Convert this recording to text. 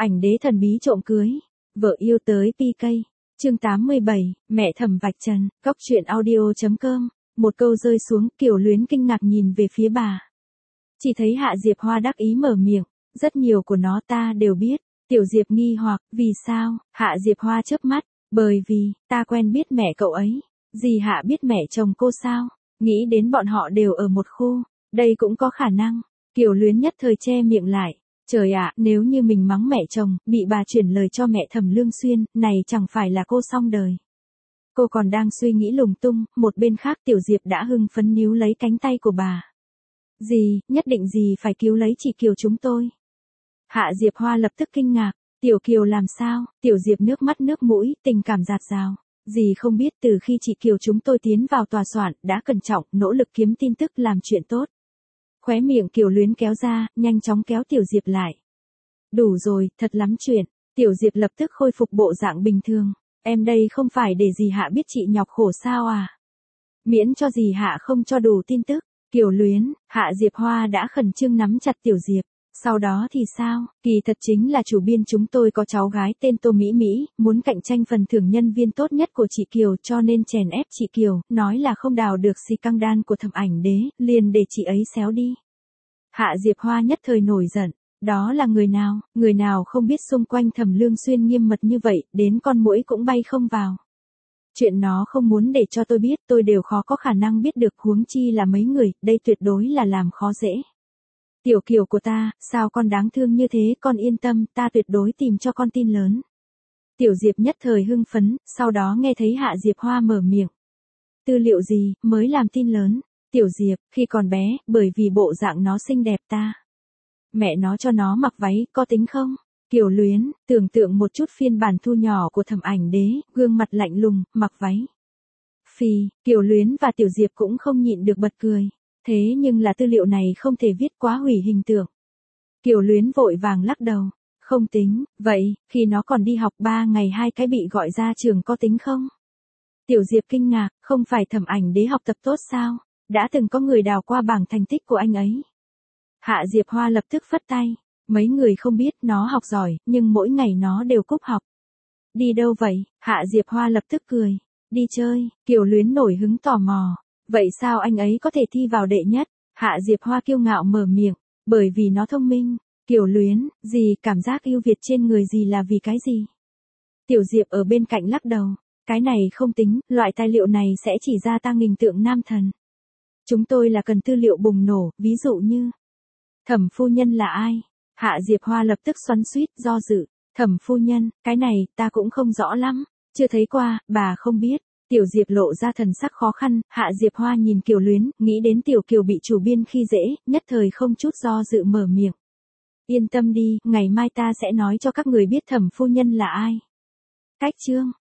Ảnh đế thần bí trộm cưới. Vợ yêu tới PK. Chương 87, mẹ Thẩm vạch trần. Góc truyện audio.com. Một câu rơi xuống, Kiều Luyến kinh ngạc nhìn về phía bà. Chỉ thấy Hạ Diệp Hoa đắc ý mở miệng. Rất nhiều của nó ta đều biết. Tiểu Diệp nghi hoặc, vì sao? Hạ Diệp Hoa chớp mắt. Bởi vì, ta quen biết mẹ cậu ấy. Dì Hạ biết mẹ chồng cô sao? Nghĩ đến bọn họ đều ở một khu. Đây cũng có khả năng. Kiều Luyến nhất thời che miệng lại. Trời ạ, nếu như mình mắng mẹ chồng, bị bà chuyển lời cho mẹ Thẩm Lương Xuyên, này chẳng phải là cô xong đời. Cô còn đang suy nghĩ lung tung, một bên khác Tiểu Diệp đã hưng phấn níu lấy cánh tay của bà. Dì, nhất định dì phải cứu lấy chị Kiều chúng tôi. Hạ Diệp Hoa lập tức kinh ngạc. Tiểu Kiều làm sao? Tiểu Diệp nước mắt nước mũi, tình cảm dạt dào. Dì không biết từ khi chị Kiều chúng tôi tiến vào tòa soạn, đã cẩn trọng, nỗ lực kiếm tin tức làm chuyện tốt. Khóe miệng Kiều Luyến kéo ra, nhanh chóng kéo Tiểu Diệp lại. Đủ rồi, thật lắm chuyện. Tiểu Diệp lập tức khôi phục bộ dạng bình thường. Em đây không phải để dì Hạ biết chị nhọc khổ sao à? Miễn cho dì Hạ không cho đủ tin tức. Kiều Luyến, Hạ Diệp Hoa đã khẩn trương nắm chặt Tiểu Diệp. Sau đó thì sao? Kỳ thật chính là chủ biên chúng tôi có cháu gái tên Tô Mỹ Mỹ, muốn cạnh tranh phần thưởng nhân viên tốt nhất của chị Kiều cho nên chèn ép chị Kiều, nói là không đào được xì căng đan của Thẩm Ảnh Đế, liền để chị ấy xéo đi. Hạ Diệp Hoa nhất thời nổi giận. Đó là người nào không biết xung quanh Thẩm Lương Xuyên nghiêm mật như vậy, đến con muỗi cũng bay không vào. Chuyện nó không muốn để cho tôi biết, tôi đều khó có khả năng biết được, huống chi là mấy người, đây tuyệt đối là làm khó dễ. Tiểu Kiều của ta, sao con đáng thương như thế, con yên tâm, ta tuyệt đối tìm cho con tin lớn. Tiểu Diệp nhất thời hưng phấn, sau đó nghe thấy Hạ Diệp Hoa mở miệng. Tư liệu gì, mới làm tin lớn? Tiểu Diệp, khi còn bé, bởi vì bộ dạng nó xinh đẹp ta. Mẹ nó cho nó mặc váy, có tính không? Kiều Luyến, tưởng tượng một chút phiên bản thu nhỏ của Thẩm Ảnh Đế, gương mặt lạnh lùng, mặc váy. Phì, Kiều Luyến và Tiểu Diệp cũng không nhịn được bật cười. Thế nhưng là tư liệu này không thể viết quá hủy hình tượng. Kiều Luyến vội vàng lắc đầu. Không tính, vậy, khi nó còn đi học 3 ngày 2 cái bị gọi ra trường có tính không? Tiểu Diệp kinh ngạc, không phải Thẩm Ảnh Đế học tập tốt sao? Đã từng có người đào qua bảng thành tích của anh ấy. Hạ Diệp Hoa lập tức phất tay. Mấy người không biết nó học giỏi, nhưng mỗi ngày nó đều cúp học. Đi đâu vậy? Hạ Diệp Hoa lập tức cười. Đi chơi. Kiều Luyến nổi hứng tò mò. Vậy sao anh ấy có thể thi vào đệ nhất? Hạ Diệp Hoa kiêu ngạo mở miệng. Bởi vì nó thông minh. Kiều Luyến, gì cảm giác ưu việt trên người gì là vì cái gì? Tiểu Diệp ở bên cạnh lắc đầu. Cái này không tính, loại tài liệu này sẽ chỉ gia tăng hình tượng nam thần. Chúng tôi là cần tư liệu bùng nổ, ví dụ như Thẩm phu nhân là ai? Hạ Diệp Hoa lập tức xoắn xuýt, do dự. Thẩm phu nhân, cái này ta cũng không rõ lắm, chưa thấy qua, bà không biết. Tiểu Diệp lộ ra thần sắc khó khăn, Hạ Diệp Hoa nhìn Kiều Luyến, nghĩ đến Tiểu Kiều bị chủ biên khi dễ, nhất thời không chút do dự mở miệng. Yên tâm đi, ngày mai ta sẽ nói cho các người biết Thẩm phu nhân là ai. Cách chương